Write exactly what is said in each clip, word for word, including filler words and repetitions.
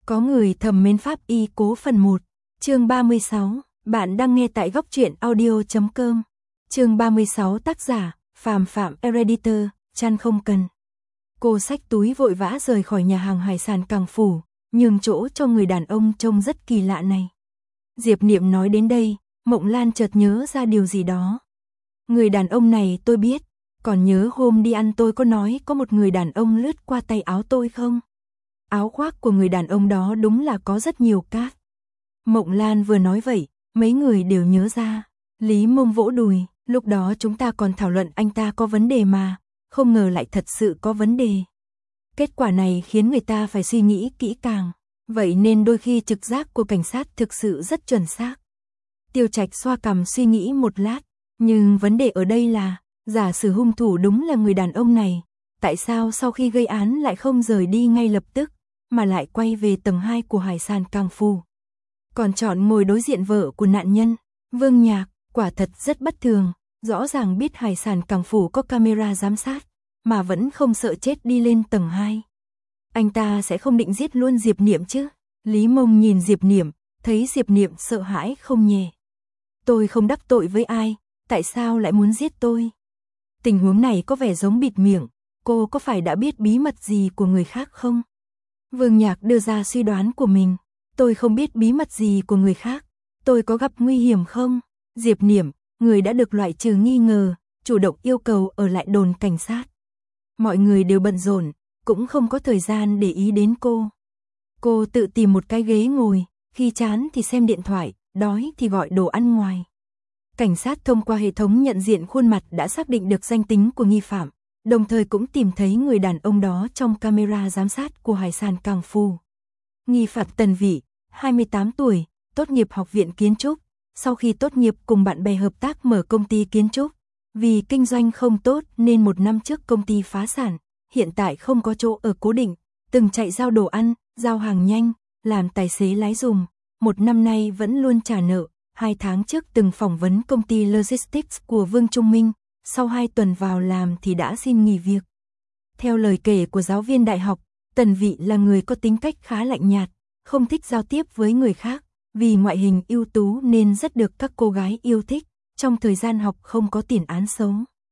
Có người thầm mến pháp y cố phần một, chương ba mươi sáu, bạn đang nghe tại góc truyện audio chấm com. Chương ba mươi sáu tác giả, Phàm Phạm Editor, chăn không cần. Cô xách túi vội vã rời khỏi nhà hàng hải sản Càng Phủ, nhường chỗ cho người đàn ông trông rất kỳ lạ này. Diệp Niệm nói đến đây, Mộng Lan chợt nhớ ra điều gì đó. Người đàn ông này tôi biết, còn nhớ hôm đi ăn tôi có nói có một người đàn ông lướt qua tay áo tôi không? Áo khoác của người đàn ông đó đúng là có rất nhiều cát. Mộng Lan vừa nói vậy, mấy người đều nhớ ra. Lý Mông vỗ đùi, lúc đó chúng ta còn thảo luận anh ta có vấn đề mà, không ngờ lại thật sự có vấn đề. Kết quả này khiến người ta phải suy nghĩ kỹ càng, vậy nên đôi khi trực giác của cảnh sát thực sự rất chuẩn xác. Tiêu Trạch xoa cằm suy nghĩ một lát, nhưng vấn đề ở đây là, giả sử hung thủ đúng là người đàn ông này, tại sao sau khi gây án lại không rời đi ngay lập tức, mà lại quay về tầng hai của hải sản Càng Phủ. Còn chọn ngồi đối diện vợ của nạn nhân, Vương Nhạc, quả thật rất bất thường, rõ ràng biết hải sản Càng Phủ có camera giám sát, mà vẫn không sợ chết đi lên tầng hai. Anh ta sẽ không định giết luôn Diệp Niệm chứ? Lý Mông nhìn Diệp Niệm, thấy Diệp Niệm sợ hãi không nhẹ. Tôi không đắc tội với ai, tại sao lại muốn giết tôi? Tình huống này có vẻ giống bịt miệng, cô có phải đã biết bí mật gì của người khác không? Vương Nhạc đưa ra suy đoán của mình, tôi không biết bí mật gì của người khác, tôi có gặp nguy hiểm không? Diệp Niệm, người đã được loại trừ nghi ngờ, chủ động yêu cầu ở lại đồn cảnh sát. Mọi người đều bận rộn, cũng không có thời gian để ý đến cô. Cô tự tìm một cái ghế ngồi, khi chán thì xem điện thoại, đói thì gọi đồ ăn ngoài. Cảnh sát thông qua hệ thống nhận diện khuôn mặt đã xác định được danh tính của nghi phạm, đồng thời cũng tìm thấy người đàn ông đó trong camera giám sát của hải sản Càng Phủ. Nghi phạm Tần Vĩ, hai mươi tám tuổi, tốt nghiệp học viện kiến trúc, sau khi tốt nghiệp cùng bạn bè hợp tác mở công ty kiến trúc. Vì kinh doanh không tốt nên một năm trước công ty phá sản, hiện tại không có chỗ ở cố định, từng chạy giao đồ ăn, giao hàng nhanh, làm tài xế lái dùm, một năm nay vẫn luôn trả nợ. Hai tháng trước từng phỏng vấn công ty Logistics của Vương Trung Minh, sau hai tuần vào làm thì đã xin nghỉ việc. Theo lời kể của giáo viên đại học, Tần Vĩ là người có tính cách khá lạnh nhạt, không thích giao tiếp với người khác, vì ngoại hình ưu tú nên rất được các cô gái yêu thích, trong thời gian học không có tiền án xấu.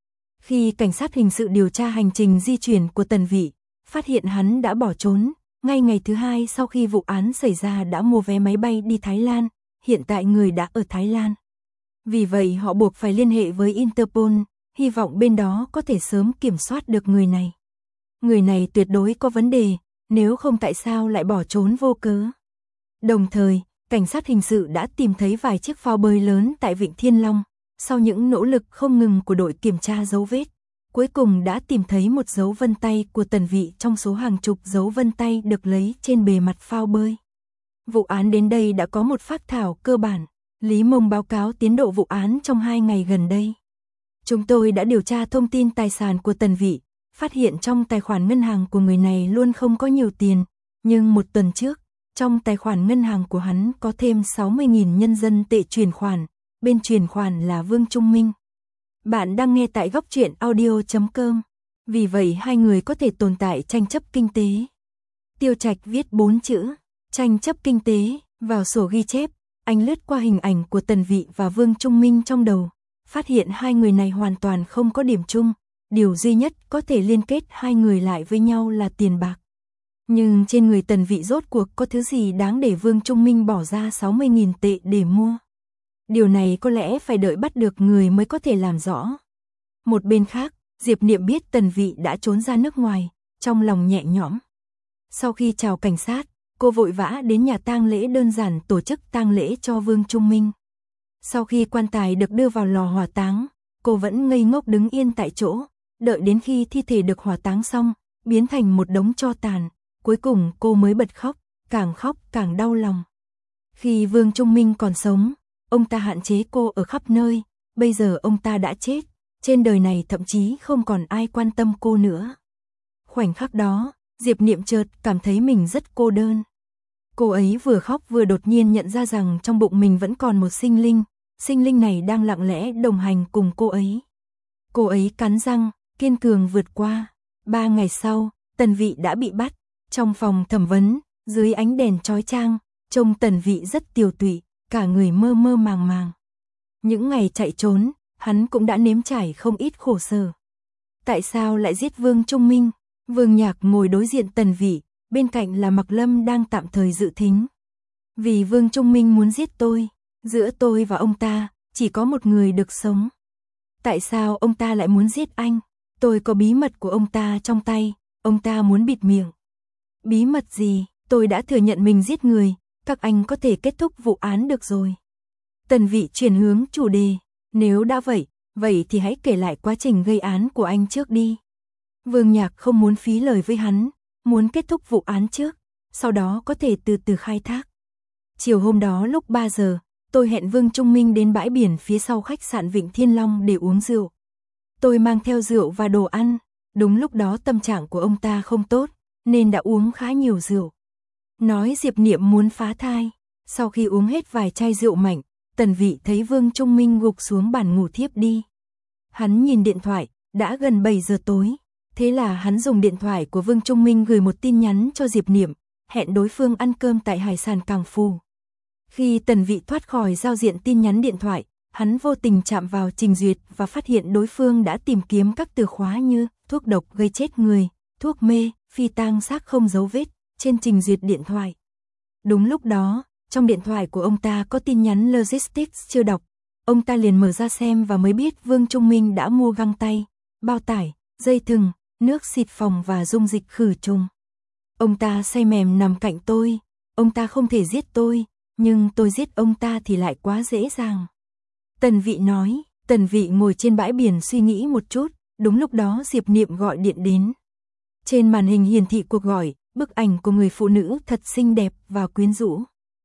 Khi cảnh sát hình sự điều tra hành trình di chuyển của Tần Vĩ, phát hiện hắn đã bỏ trốn, ngay ngày thứ hai sau khi vụ án xảy ra đã mua vé máy bay đi Thái Lan. Hiện tại người đã ở Thái Lan. Vì vậy họ buộc phải liên hệ với Interpol, hy vọng bên đó có thể sớm kiểm soát được người này. Người này tuyệt đối có vấn đề, nếu không tại sao lại bỏ trốn vô cớ. Đồng thời, cảnh sát hình sự đã tìm thấy vài chiếc phao bơi lớn tại Vịnh Thiên Long, sau những nỗ lực không ngừng của đội kiểm tra dấu vết, cuối cùng đã tìm thấy một dấu vân tay của Tần Vĩ trong số hàng chục dấu vân tay được lấy trên bề mặt phao bơi. Vụ án đến đây đã có một phác thảo cơ bản, Lý Mông báo cáo tiến độ vụ án trong hai ngày gần đây. Chúng tôi đã điều tra thông tin tài sản của Tần Vĩ, phát hiện trong tài khoản ngân hàng của người này luôn không có nhiều tiền, nhưng một tuần trước, trong tài khoản ngân hàng của hắn có thêm sáu mươi nghìn nhân dân tệ chuyển khoản, bên chuyển khoản là Vương Trung Minh. Bạn đang nghe tại góc truyện audio chấm com, vì vậy hai người có thể tồn tại tranh chấp kinh tế. Tiêu Trạch viết bốn chữ. Tranh chấp kinh tế, vào sổ ghi chép, anh lướt qua hình ảnh của Tần Vĩ và Vương Trung Minh trong đầu, phát hiện hai người này hoàn toàn không có điểm chung, điều duy nhất có thể liên kết hai người lại với nhau là tiền bạc. Nhưng trên người Tần Vĩ rốt cuộc có thứ gì đáng để Vương Trung Minh bỏ ra sáu mươi nghìn tệ để mua? Điều này có lẽ phải đợi bắt được người mới có thể làm rõ. Một bên khác, Diệp Niệm biết Tần Vĩ đã trốn ra nước ngoài, trong lòng nhẹ nhõm. Sau khi chào cảnh sát, cô vội vã đến nhà tang lễ đơn giản tổ chức tang lễ cho Vương Trung Minh. Sau khi quan tài được đưa vào lò hỏa táng, cô vẫn ngây ngốc đứng yên tại chỗ, đợi đến khi thi thể được hỏa táng xong, biến thành một đống tro tàn, cuối cùng cô mới bật khóc, càng khóc càng đau lòng. Khi Vương Trung Minh còn sống, ông ta hạn chế cô ở khắp nơi, bây giờ ông ta đã chết, trên đời này thậm chí không còn ai quan tâm cô nữa. Khoảnh khắc đó, Diệp Niệm chợt cảm thấy mình rất cô đơn. Cô ấy vừa khóc vừa đột nhiên nhận ra rằng trong bụng mình vẫn còn một sinh linh, sinh linh này đang lặng lẽ đồng hành cùng cô ấy. Cô ấy cắn răng, kiên cường vượt qua. Ba ngày sau, Tần Vĩ đã bị bắt. Trong phòng thẩm vấn, Dưới ánh đèn chói chang, trông Tần Vị rất tiều tụy, cả người mơ mơ màng màng. Những ngày chạy trốn, hắn cũng đã nếm trải không ít khổ sở. Tại sao lại giết Vương Trung Minh? Vương Nhạc ngồi đối diện Tần Vị, bên cạnh là Mạc Lâm đang tạm thời dự thính. Vì Vương Trung Minh muốn giết tôi, giữa tôi và ông ta, chỉ có một người được sống. Tại sao ông ta lại muốn giết anh? Tôi có bí mật của ông ta trong tay, ông ta muốn bịt miệng. Bí mật gì? Tôi đã thừa nhận mình giết người, các anh có thể kết thúc vụ án được rồi. Tần Vị chuyển hướng chủ đề, nếu đã vậy, vậy thì hãy kể lại quá trình gây án của anh trước đi. Vương Nhạc không muốn phí lời với hắn, muốn kết thúc vụ án trước, sau đó có thể từ từ khai thác. Chiều hôm đó lúc ba giờ, tôi hẹn Vương Trung Minh đến bãi biển phía sau khách sạn Vịnh Thiên Long để uống rượu. Tôi mang theo rượu và đồ ăn, đúng lúc đó tâm trạng của ông ta không tốt, nên đã uống khá nhiều rượu. Nói Diệp Niệm muốn phá thai, sau khi uống hết vài chai rượu mạnh, Tần Vị thấy Vương Trung Minh gục xuống bàn ngủ thiếp đi. Hắn nhìn điện thoại, đã gần bảy giờ tối, thế là hắn dùng điện thoại của Vương Trung Minh gửi một tin nhắn cho Diệp Niệm, hẹn đối phương ăn cơm tại hải sản Cảng Phù. Khi Tần Vị thoát khỏi giao diện tin nhắn điện thoại, hắn vô tình chạm vào trình duyệt và phát hiện đối phương đã tìm kiếm các từ khóa như thuốc độc gây chết người, thuốc mê, phi tang xác không dấu vết trên trình duyệt điện thoại. Đúng lúc đó, trong điện thoại của ông ta có tin nhắn logistics chưa đọc. Ông ta liền mở ra xem và mới biết Vương Trung Minh đã mua găng tay, bao tải, dây thừng, nước xịt phòng và dung dịch khử trùng. Ông ta say mềm nằm cạnh tôi, ông ta không thể giết tôi, nhưng tôi giết ông ta thì lại quá dễ dàng. Tần Vị nói, Tần Vị ngồi trên bãi biển suy nghĩ một chút, đúng lúc đó Diệp Niệm gọi điện đến. Trên màn hình hiển thị cuộc gọi, bức ảnh của người phụ nữ thật xinh đẹp và quyến rũ.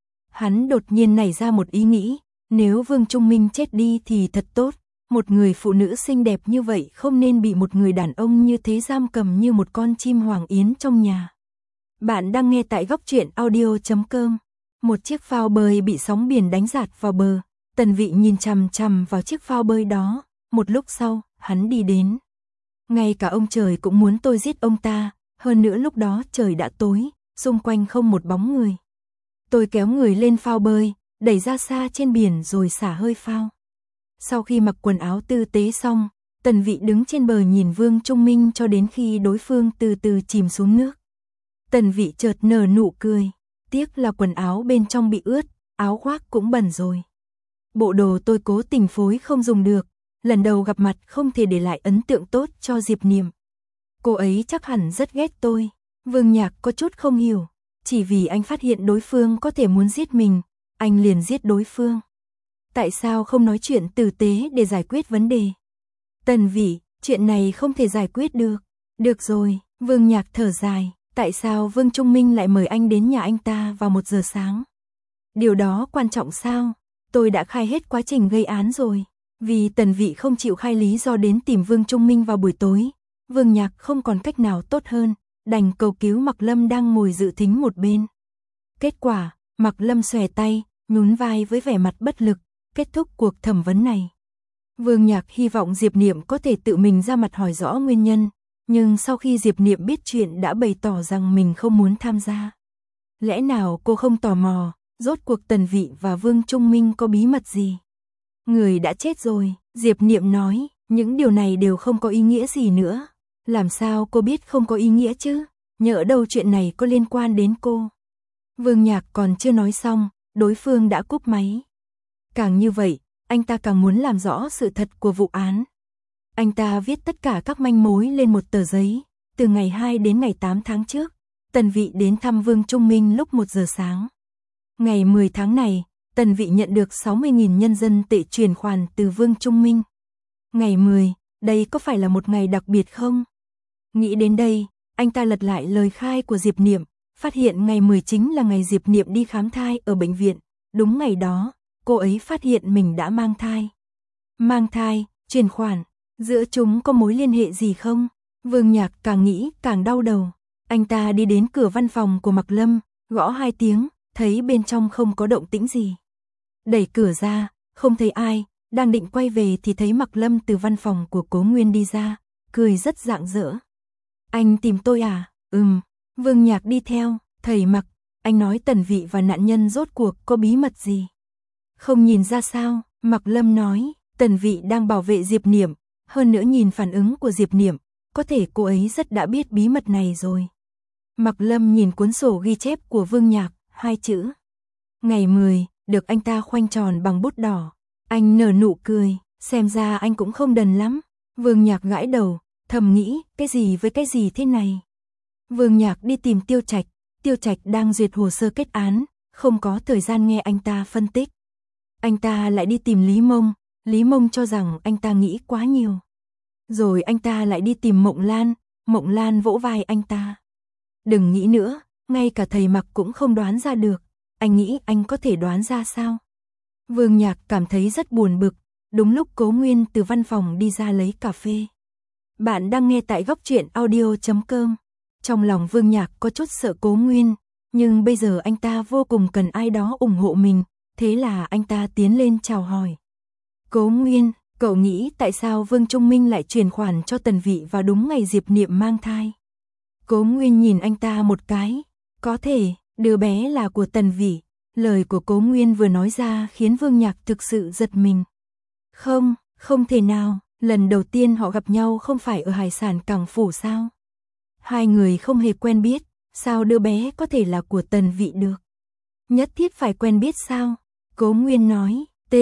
Hắn đột nhiên nảy ra một ý nghĩ, nếu Vương Trung Minh chết đi thì thật tốt, một người phụ nữ xinh đẹp như vậy không nên bị một người đàn ông như thế giam cầm như một con chim hoàng yến trong nhà. Bạn đang nghe tại góc truyện audio chấm com. Một chiếc phao bơi bị sóng biển đánh dạt vào bờ, Tần Vị nhìn chằm chằm vào chiếc phao bơi đó, một lúc sau, hắn đi đến. Ngay cả ông trời cũng muốn tôi giết ông ta, hơn nữa lúc đó trời đã tối, xung quanh không một bóng người. Tôi kéo người lên phao bơi, đẩy ra xa trên biển rồi xả hơi phao. Sau khi mặc quần áo tư tế xong, Tần Vị đứng trên bờ nhìn Vương Trung Minh cho đến khi đối phương từ từ chìm xuống nước. Tần Vị chợt nở nụ cười, tiếc là quần áo bên trong bị ướt, áo khoác cũng bẩn rồi. Bộ đồ tôi cố tình phối không dùng được, lần đầu gặp mặt không thể để lại ấn tượng tốt cho Diệp Niệm. Cô ấy chắc hẳn rất ghét tôi. Vương Nhạc có chút không hiểu, chỉ vì anh phát hiện đối phương có thể muốn giết mình, anh liền giết đối phương. Tại sao không nói chuyện tử tế để giải quyết vấn đề? Tần Vị, chuyện này không thể giải quyết được. Được rồi, Vương Nhạc thở dài, tại sao Vương Trung Minh lại mời anh đến nhà anh ta vào một giờ sáng? Điều đó quan trọng sao? Tôi đã khai hết quá trình gây án rồi. Vì Tần Vị không chịu khai lý do đến tìm Vương Trung Minh vào buổi tối, Vương Nhạc không còn cách nào tốt hơn, đành cầu cứu Mạc Lâm đang ngồi dự thính một bên. Kết quả, Mạc Lâm xòe tay, nhún vai với vẻ mặt bất lực, kết thúc cuộc thẩm vấn này. Vương Nhạc hy vọng Diệp Niệm có thể tự mình ra mặt hỏi rõ nguyên nhân, nhưng sau khi Diệp Niệm biết chuyện đã bày tỏ rằng mình không muốn tham gia. Lẽ nào cô không tò mò, rốt cuộc Tần Vị và Vương Trung Minh có bí mật gì? Người đã chết rồi, Diệp Niệm nói, những điều này đều không có ý nghĩa gì nữa. Làm sao cô biết không có ý nghĩa chứ? Nhỡ đâu chuyện này có liên quan đến cô. Vương Nhạc còn chưa nói xong, đối phương đã cúp máy. Càng như vậy, anh ta càng muốn làm rõ sự thật của vụ án. Anh ta viết tất cả các manh mối lên một tờ giấy, từ ngày hai đến ngày tám tháng trước, Tần Vị đến thăm Vương Trung Minh lúc một giờ sáng. Ngày mười tháng này, Tần Vị nhận được sáu mươi nghìn nhân dân tệ chuyển khoản từ Vương Trung Minh. Ngày mười, đây có phải là một ngày đặc biệt không? Nghĩ đến đây, anh ta lật lại lời khai của Diệp Niệm, phát hiện ngày mười chính là ngày Diệp Niệm đi khám thai ở bệnh viện. Đúng ngày đó, cô ấy phát hiện mình đã mang thai. Mang thai, chuyển khoản, giữa chúng có mối liên hệ gì không? Vương Nhạc càng nghĩ càng đau đầu. Anh ta đi đến cửa văn phòng của Mạc Lâm, gõ hai tiếng, thấy bên trong không có động tĩnh gì. Đẩy cửa ra, không thấy ai, đang định quay về thì thấy Mạc Lâm từ văn phòng của Cố Nguyên đi ra, cười rất rạng rỡ. Anh tìm tôi à? Ừm, Vương Nhạc đi theo, thầy Mạc, anh nói Tần Vị và nạn nhân rốt cuộc có bí mật gì? Không nhìn ra sao? Mạc Lâm nói, Tần Vị đang bảo vệ Diệp Niệm, hơn nữa nhìn phản ứng của Diệp Niệm, có thể cô ấy rất đã biết bí mật này rồi. Mạc Lâm nhìn cuốn sổ ghi chép của Vương Nhạc, hai chữ. Ngày mười, được anh ta khoanh tròn bằng bút đỏ. Anh nở nụ cười, xem ra anh cũng không đần lắm. Vương Nhạc gãi đầu, thầm nghĩ, cái gì với cái gì thế này? Vương Nhạc đi tìm Tiêu Trạch, Tiêu Trạch đang duyệt hồ sơ kết án, không có thời gian nghe anh ta phân tích. Anh ta lại đi tìm Lý Mông, Lý Mông cho rằng anh ta nghĩ quá nhiều. Rồi anh ta lại đi tìm Mộng Lan, Mộng Lan vỗ vai anh ta. Đừng nghĩ nữa, ngay cả thầy Mặc cũng không đoán ra được, anh nghĩ anh có thể đoán ra sao? Vương Nhạc cảm thấy rất buồn bực, đúng lúc Cố Nguyên từ văn phòng đi ra lấy cà phê. Bạn đang nghe tại góc truyện audio chấm com. Trong lòng Vương Nhạc có chút sợ Cố Nguyên, nhưng bây giờ anh ta vô cùng cần ai đó ủng hộ mình, thế là anh ta tiến lên chào hỏi. Cố Nguyên, cậu nghĩ tại sao Vương Trung Minh lại chuyển khoản cho Tần Vị vào đúng ngày Diệp Niệm mang thai? Cố Nguyên nhìn anh ta một cái, có thể, đứa bé là của Tần Vị. Lời của Cố Nguyên vừa nói ra khiến Vương Nhạc thực sự giật mình. Không, không thể nào, lần đầu tiên họ gặp nhau không phải ở hải sản Cảng Phủ sao? Hai người không hề quen biết, sao đứa bé có thể là của Tần Vị được? Nhất thiết phải quen biết sao? Cố Nguyên nói, T,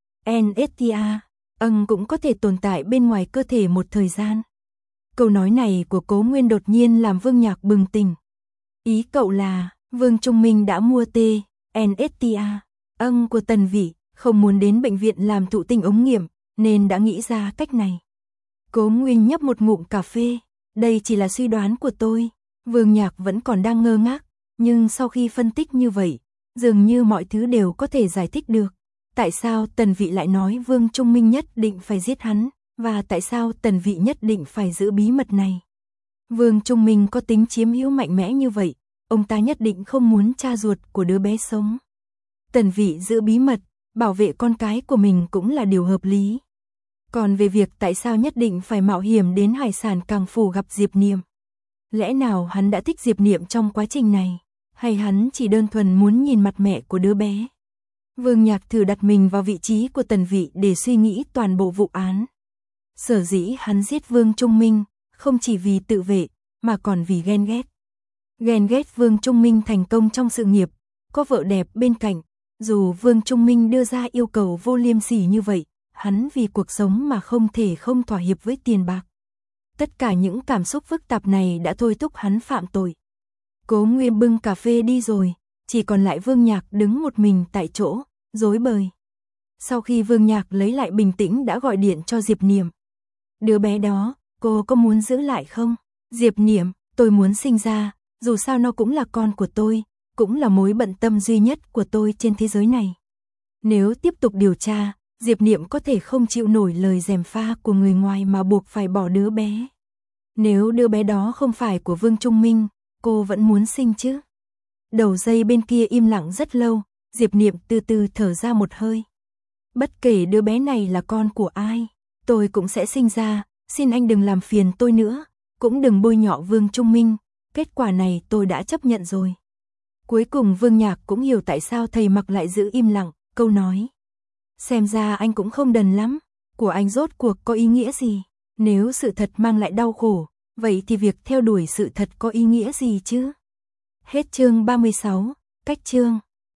N S T A, âng cũng có thể tồn tại bên ngoài cơ thể một thời gian. Câu nói này của Cố Nguyên đột nhiên làm Vương Nhạc bừng tỉnh. Ý cậu là, Vương Trung Minh đã mua T, N S T A, âng của Tần Vị, không muốn đến bệnh viện làm thụ tinh ống nghiệm, nên đã nghĩ ra cách này. Cố Nguyên nhấp một ngụm cà phê, đây chỉ là suy đoán của tôi. Vương Nhạc vẫn còn đang ngơ ngác, nhưng sau khi phân tích như vậy, dường như mọi thứ đều có thể giải thích được. Tại sao Tần Vị lại nói Vương Trung Minh nhất định phải giết hắn, và tại sao Tần Vị nhất định phải giữ bí mật này? Vương Trung Minh có tính chiếm hữu mạnh mẽ như vậy, ông ta nhất định không muốn cha ruột của đứa bé sống. Tần Vị giữ bí mật, bảo vệ con cái của mình cũng là điều hợp lý. Còn về việc tại sao nhất định phải mạo hiểm đến hải sản Cảng Phủ gặp Diệp Niệm? Lẽ nào hắn đã thích Diệp Niệm trong quá trình này, hay hắn chỉ đơn thuần muốn nhìn mặt mẹ của đứa bé? Vương Nhạc thử đặt mình vào vị trí của Tần Vị để suy nghĩ toàn bộ vụ án. Sở dĩ hắn giết Vương Trung Minh, không chỉ vì tự vệ, mà còn vì ghen ghét. Ghen ghét Vương Trung Minh thành công trong sự nghiệp, có vợ đẹp bên cạnh, dù Vương Trung Minh đưa ra yêu cầu vô liêm sỉ như vậy, hắn vì cuộc sống mà không thể không thỏa hiệp với tiền bạc. Tất cả những cảm xúc phức tạp này đã thôi thúc hắn phạm tội. Cố Nguyên bưng cà phê đi rồi, chỉ còn lại Vương Nhạc đứng một mình tại chỗ, rối bời. Sau khi Vương Nhạc lấy lại bình tĩnh đã gọi điện cho Diệp Niệm. Đứa bé đó, cô có muốn giữ lại không? Diệp Niệm, tôi muốn sinh ra, dù sao nó cũng là con của tôi, cũng là mối bận tâm duy nhất của tôi trên thế giới này. Nếu tiếp tục điều tra, Diệp Niệm có thể không chịu nổi lời gièm pha của người ngoài mà buộc phải bỏ đứa bé. Nếu đứa bé đó không phải của Vương Trung Minh, cô vẫn muốn sinh chứ? Đầu dây bên kia im lặng rất lâu, Diệp Niệm từ từ thở ra một hơi. Bất kể đứa bé này là con của ai, tôi cũng sẽ sinh ra, xin anh đừng làm phiền tôi nữa, cũng đừng bôi nhọ Vương Trung Minh, kết quả này tôi đã chấp nhận rồi. Cuối cùng Vương Nhạc cũng hiểu tại sao thầy Mặc lại giữ im lặng, câu nói. Xem ra anh cũng không đần lắm, của anh rốt cuộc có ý nghĩa gì? Nếu sự thật mang lại đau khổ, vậy thì việc theo đuổi sự thật có ý nghĩa gì chứ? Hết chương ba mươi sáu, cách chương.